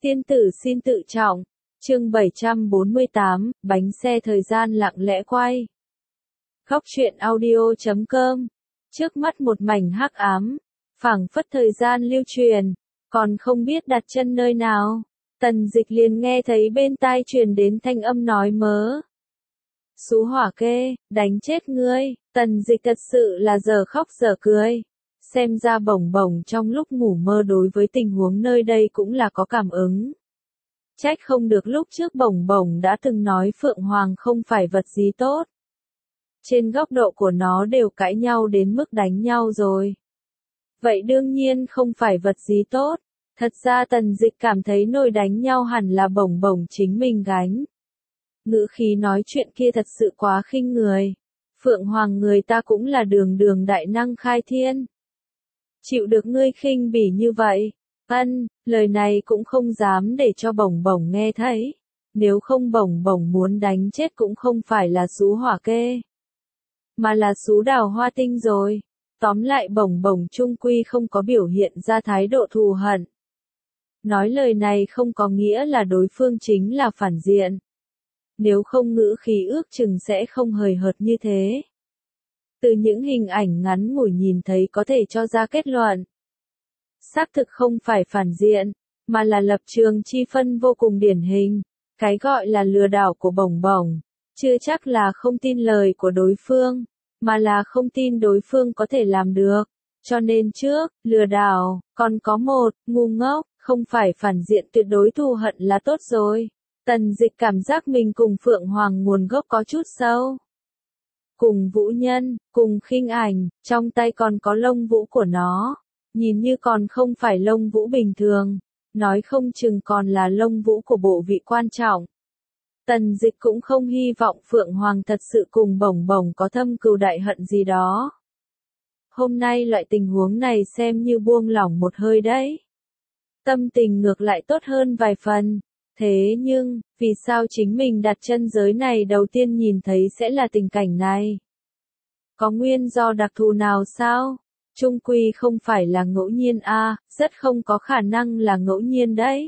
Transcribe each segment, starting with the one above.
Tiên tử xin tự trọng. Chương 748, bánh xe thời gian lặng lẽ quay. Góc truyện audio.com. Trước mắt một mảnh hắc ám, phảng phất thời gian lưu truyền, còn không biết đặt chân nơi nào. Tần Dịch liền nghe thấy bên tai truyền đến thanh âm nói mớ. Xú hỏa kê, đánh chết ngươi. Tần Dịch thật sự là giờ khóc giờ cười. Xem ra bổng bổng trong lúc ngủ mơ đối với tình huống nơi đây cũng là có cảm ứng. Trách không được lúc trước bổng bổng đã từng nói Phượng Hoàng không phải vật gì tốt. Trên góc độ của nó đều cãi nhau đến mức đánh nhau rồi. Vậy đương nhiên không phải vật gì tốt. Thật ra Tần Dịch cảm thấy nồi đánh nhau hẳn là bổng bổng chính mình gánh. Ngữ khí nói chuyện kia thật sự quá khinh người. Phượng Hoàng người ta cũng là đường đường đại năng khai thiên. Chịu được ngươi khinh bỉ như vậy. Lời này cũng không dám để cho bổng bổng nghe thấy. Nếu không bổng bổng muốn đánh chết cũng không phải là xú hỏa kê, mà là xú đào hoa tinh rồi. Tóm lại bổng bổng trung quy không có biểu hiện ra thái độ thù hận. Nói lời này không có nghĩa là đối phương chính là phản diện. Nếu không ngữ khí ước chừng sẽ không hời hợt như thế. Từ những hình ảnh ngắn ngủi nhìn thấy có thể cho ra kết luận. Xác thực không phải phản diện, mà là lập trường chi phân vô cùng điển hình. Cái gọi là lừa đảo của bổng bổng, chưa chắc là không tin lời của đối phương, mà là không tin đối phương có thể làm được. Cho nên trước, lừa đảo, còn có một, ngu ngốc, không phải phản diện tuyệt đối thù hận là tốt rồi. Tần Dịch cảm giác mình cùng Phượng Hoàng nguồn gốc có chút sâu. Cùng Vũ Nhân, cùng Khinh Ảnh, trong tay còn có lông vũ của nó. Nhìn như còn không phải lông vũ bình thường, nói không chừng còn là lông vũ của bộ vị quan trọng. Tần Dịch cũng không hy vọng Phượng Hoàng thật sự cùng bổng bổng có thâm cừu đại hận gì đó. Hôm nay loại tình huống này xem như buông lỏng một hơi đấy. Tâm tình ngược lại tốt hơn vài phần. Thế nhưng, vì sao chính mình đặt chân giới này đầu tiên nhìn thấy sẽ là tình cảnh này? Có nguyên do đặc thù nào sao? Trung quy không phải là ngẫu nhiên rất không có khả năng là ngẫu nhiên đấy.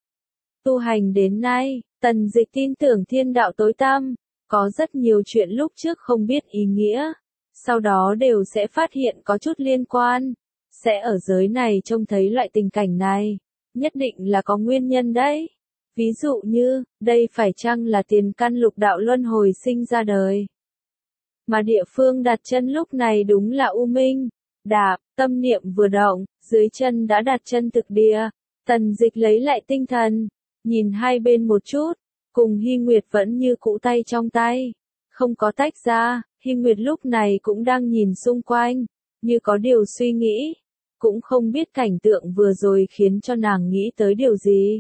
Tu hành đến nay, Tần Dịch tin tưởng thiên đạo tối tăm, có rất nhiều chuyện lúc trước không biết ý nghĩa, sau đó đều sẽ phát hiện có chút liên quan, sẽ ở giới này trông thấy loại tình cảnh này, nhất định là có nguyên nhân đấy. Ví dụ như, đây phải chăng là tiền căn lục đạo luân hồi sinh ra đời? Mà địa phương đặt chân lúc này đúng là U Minh. Đạp, tâm niệm vừa động, dưới chân đã đặt chân thực địa. Tần Dịch lấy lại tinh thần, nhìn hai bên một chút, cùng Hy Nguyệt vẫn như cũ tay trong tay, không có tách ra. Hy Nguyệt lúc này cũng đang nhìn xung quanh, như có điều suy nghĩ, cũng không biết cảnh tượng vừa rồi khiến cho nàng nghĩ tới điều gì.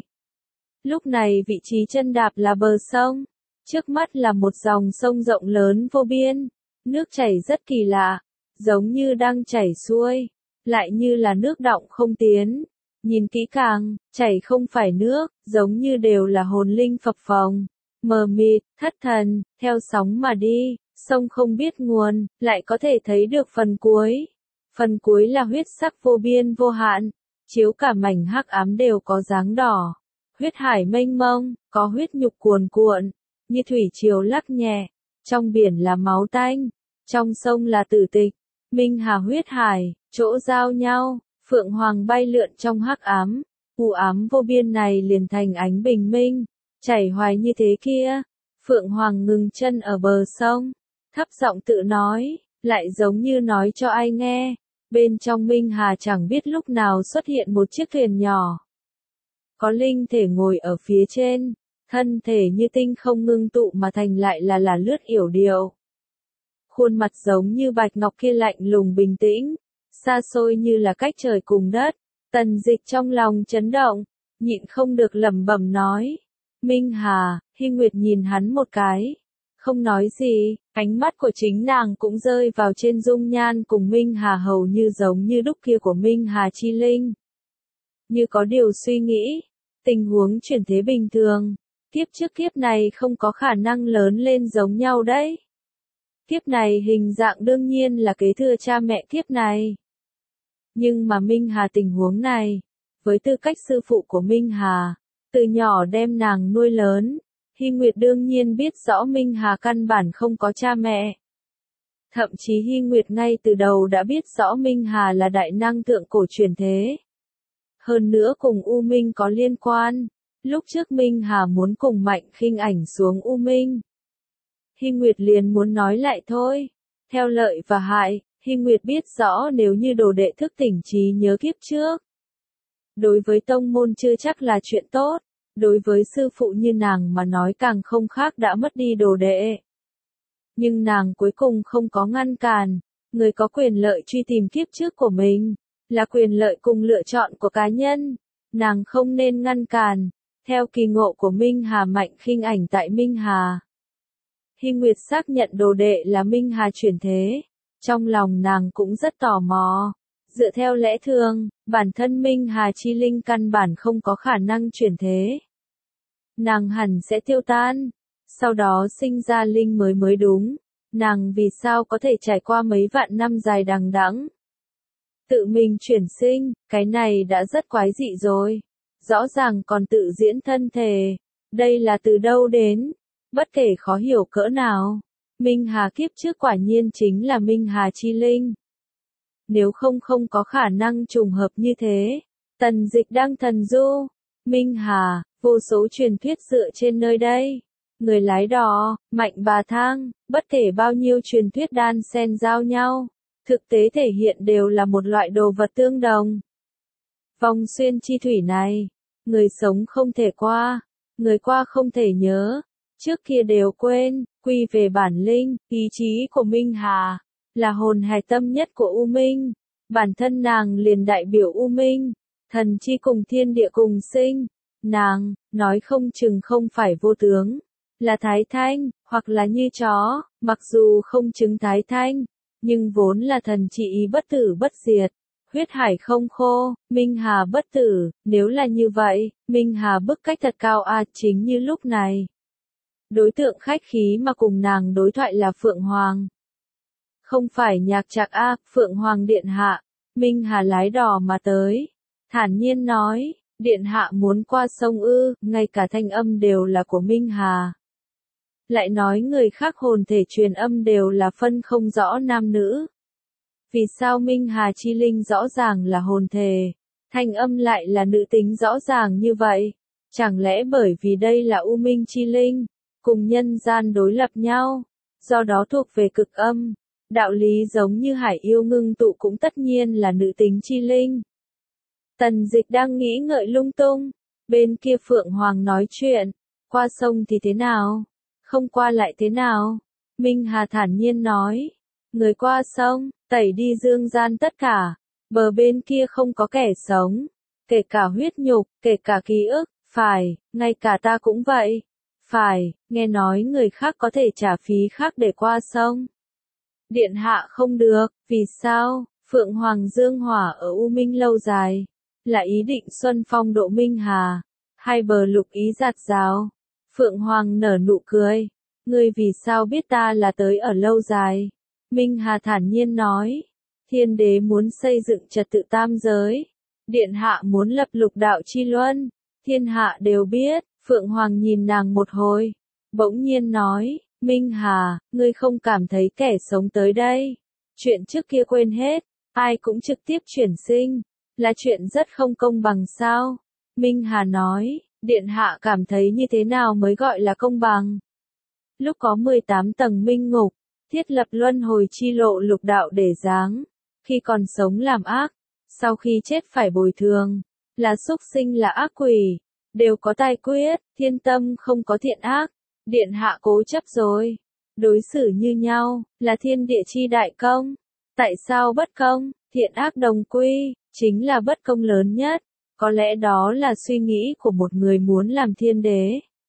Lúc này vị trí chân đạp là bờ sông, trước mắt là một dòng sông rộng lớn vô biên, nước chảy rất kỳ lạ, giống như đang chảy xuôi, lại như là nước đọng không tiến. Nhìn kỹ càng, chảy không phải nước, giống như đều là hồn linh phập phồng, mờ mịt, thất thần, theo sóng mà đi, sông không biết nguồn, lại có thể thấy được phần cuối. Phần cuối là huyết sắc vô biên vô hạn, chiếu cả mảnh hắc ám đều có dáng đỏ. Huyết hải mênh mông, có huyết nhục cuồn cuộn, như thủy triều lắc nhẹ, trong biển là máu tanh, trong sông là tử tịch. Minh Hà huyết hải, chỗ giao nhau, Phượng Hoàng bay lượn trong hắc ám, u ám vô biên này liền thành ánh bình minh, chảy hoài như thế kia. Phượng Hoàng ngừng chân ở bờ sông, thấp giọng tự nói, lại giống như nói cho ai nghe. Bên trong Minh Hà chẳng biết lúc nào xuất hiện một chiếc thuyền nhỏ. Có linh thể ngồi ở phía trên, thân thể như tinh không ngưng tụ mà thành lại là lướt yểu điệu. Khuôn mặt giống như bạch ngọc kia lạnh lùng bình tĩnh, xa xôi như là cách trời cùng đất. Tần Dịch trong lòng chấn động, nhịn không được lẩm bẩm nói. Minh Hà. Hy Nguyệt nhìn hắn một cái, không nói gì, ánh mắt của chính nàng cũng rơi vào trên dung nhan cùng Minh Hà hầu như giống như đúc kia của Minh Hà chi linh. Như có điều suy nghĩ, tình huống chuyển thế bình thường, kiếp trước kiếp này không có khả năng lớn lên giống nhau đấy. Kiếp này hình dạng đương nhiên là kế thừa cha mẹ kiếp này. Nhưng mà Minh Hà tình huống này, với tư cách sư phụ của Minh Hà, từ nhỏ đem nàng nuôi lớn. Hy Nguyệt đương nhiên biết rõ Minh Hà căn bản không có cha mẹ. Thậm chí Hy Nguyệt ngay từ đầu đã biết rõ Minh Hà là đại năng thượng cổ truyền thế. Hơn nữa cùng U Minh có liên quan. Lúc trước Minh Hà muốn cùng Mạnh Khinh Ảnh xuống U Minh. Hy Nguyệt liền muốn nói lại thôi. Theo lợi và hại, Hy Nguyệt biết rõ nếu như đồ đệ thức tỉnh trí nhớ kiếp trước. Đối với tông môn chưa chắc là chuyện tốt. Đối với sư phụ như nàng mà nói càng không khác đã mất đi đồ đệ. Nhưng nàng cuối cùng không có ngăn cản. Người có quyền lợi truy tìm kiếp trước của mình. Là quyền lợi cùng lựa chọn của cá nhân. Nàng không nên ngăn cản. Theo kỳ ngộ của Minh Hà Mạnh Khinh Ảnh tại Minh Hà. Hy Nguyệt xác nhận đồ đệ là Minh Hà chuyển thế. Trong lòng nàng cũng rất tò mò. Dựa theo lẽ thường, bản thân Minh Hà chi linh căn bản không có khả năng chuyển thế. Nàng hẳn sẽ tiêu tan. Sau đó sinh ra linh mới đúng. Nàng vì sao có thể trải qua mấy vạn năm dài đằng đẵng. Tự mình chuyển sinh, cái này đã rất quái dị rồi. Rõ ràng còn tự diễn thân thể. Đây là từ đâu đến? Bất kể khó hiểu cỡ nào. Minh Hà kiếp trước quả nhiên chính là Minh Hà chi linh. Nếu không có khả năng trùng hợp như thế. Tần Dịch đang thần du. Minh Hà, vô số truyền thuyết dựa trên nơi đây. Người lái đò, Mạnh Bà Thang, bất kể bao nhiêu truyền thuyết đan xen giao nhau. Thực tế thể hiện đều là một loại đồ vật tương đồng. Vòng xuyên chi thủy này, người sống không thể qua, người qua không thể nhớ, trước kia đều quên, quy về bản linh, ý chí của Minh Hà, là hồn hải tâm nhất của U Minh, bản thân nàng liền đại biểu U Minh, thần chi cùng thiên địa cùng sinh, nàng, nói không chừng không phải vô tướng, là Thái Thanh, hoặc là như chó, mặc dù không chứng Thái Thanh, nhưng vốn là thần chi ý bất tử bất diệt. Huyết hải không khô, Minh Hà bất tử, nếu là như vậy, Minh Hà bức cách thật cao chính như lúc này. Đối tượng khách khí mà cùng nàng đối thoại là Phượng Hoàng. Không phải nhạc trạc Phượng Hoàng điện hạ, Minh Hà lái đò mà tới. Thản nhiên nói, điện hạ muốn qua sông ư, ngay cả thanh âm đều là của Minh Hà. Lại nói người khác hồn thể truyền âm đều là phân không rõ nam nữ. Vì sao Minh Hà chi linh rõ ràng là hồn thể, thanh âm lại là nữ tính rõ ràng như vậy? Chẳng lẽ bởi vì đây là U Minh chi linh, cùng nhân gian đối lập nhau, do đó thuộc về cực âm, đạo lý giống như hải yêu ngưng tụ cũng tất nhiên là nữ tính chi linh. Tần Dịch đang nghĩ ngợi lung tung, bên kia Phượng Hoàng nói chuyện, qua sông thì thế nào, không qua lại thế nào? Minh Hà thản nhiên nói, người qua sông, tẩy đi dương gian tất cả, bờ bên kia không có kẻ sống, kể cả huyết nhục, kể cả ký ức, phải, ngay cả ta cũng vậy, phải, nghe nói người khác có thể trả phí khác để qua sông. Điện hạ không được, vì sao? Phượng Hoàng dương hỏa ở U Minh lâu dài, là ý định xuân phong độ Minh Hà, hai bờ lục ý giạt rào. Phượng Hoàng nở nụ cười, ngươi vì sao biết ta là tới ở lâu dài? Minh Hà thản nhiên nói, thiên đế muốn xây dựng trật tự tam giới, điện hạ muốn lập lục đạo chi luân, thiên hạ đều biết. Phượng Hoàng nhìn nàng một hồi, bỗng nhiên nói, Minh Hà, ngươi không cảm thấy kẻ sống tới đây, chuyện trước kia quên hết, ai cũng trực tiếp chuyển sinh, là chuyện rất không công bằng sao? Minh Hà nói, điện hạ cảm thấy như thế nào mới gọi là công bằng? Lúc có 18 tầng minh ngục, thiết lập luân hồi chi lộ lục đạo để giáng, khi còn sống làm ác, sau khi chết phải bồi thường, là súc sinh là ác quỷ, đều có tài quyết, thiên tâm không có thiện ác, điện hạ cố chấp rồi, đối xử như nhau, là thiên địa chi đại công, tại sao bất công, thiện ác đồng quy, chính là bất công lớn nhất, có lẽ đó là suy nghĩ của một người muốn làm thiên đế.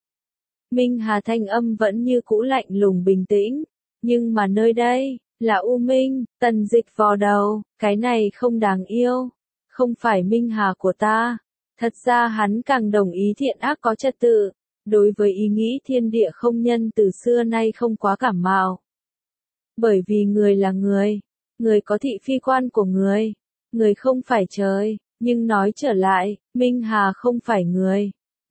Minh Hà thanh âm vẫn như cũ lạnh lùng bình tĩnh, nhưng mà nơi đây, là U Minh. Tần Dịch vò đầu, cái này không đáng yêu, không phải Minh Hà của ta. Thật ra hắn càng đồng ý thiện ác có trật tự, đối với ý nghĩ thiên địa không nhân từ xưa nay không quá cảm mạo. Bởi vì người là người có thị phi quan của người không phải trời, nhưng nói trở lại, Minh Hà không phải người.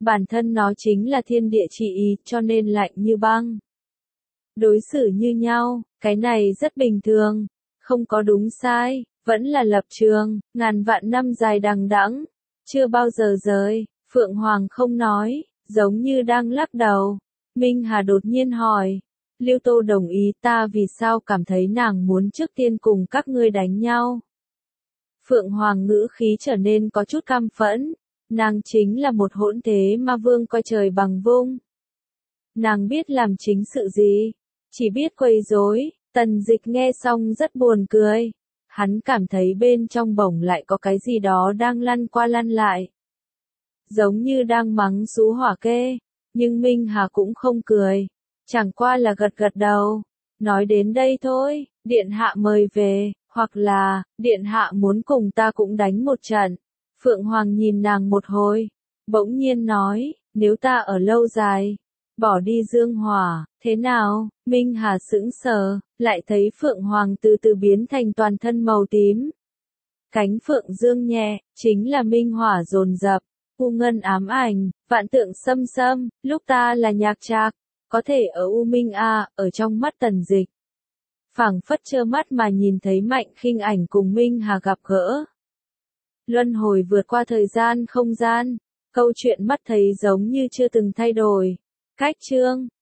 Bản thân nó chính là thiên địa chi ý, cho nên lạnh như băng. Đối xử như nhau, cái này rất bình thường, không có đúng sai, vẫn là lập trường, ngàn vạn năm dài đằng đẵng, chưa bao giờ rời. Phượng Hoàng không nói, giống như đang lắc đầu. Minh Hà đột nhiên hỏi, Lưu Tô đồng ý, ta vì sao cảm thấy nàng muốn trước tiên cùng các ngươi đánh nhau? Phượng Hoàng ngữ khí trở nên có chút căm phẫn, nàng chính là một hỗn thế ma vương coi trời bằng vung. Nàng biết làm chính sự gì? Chỉ biết quấy rối. Tần Dịch nghe xong rất buồn cười. Hắn cảm thấy bên trong bổng lại có cái gì đó đang lăn qua lăn lại. Giống như đang mắng xú hỏa kê. Nhưng Minh Hà cũng không cười. Chẳng qua là gật gật đầu. Nói đến đây thôi, điện hạ mời về, hoặc là, điện hạ muốn cùng ta cũng đánh một trận. Phượng Hoàng nhìn nàng một hồi, bỗng nhiên nói, nếu ta ở lâu dài, bỏ đi dương hỏa, thế nào? Minh Hà sững sờ, lại thấy Phượng Hoàng từ từ biến thành toàn thân màu tím. Cánh phượng dương nhẹ, chính là minh hỏa dồn dập, u ngân ám ảnh, vạn tượng xâm xâm, lúc ta là nhạc trạc, có thể ở u minh a, ở trong mắt Tần Dịch. Phảng phất trơ mắt mà nhìn thấy Mạnh Khinh Ảnh cùng Minh Hà gặp gỡ. Luân hồi vượt qua thời gian không gian, câu chuyện mắt thấy giống như chưa từng thay đổi. Cách chương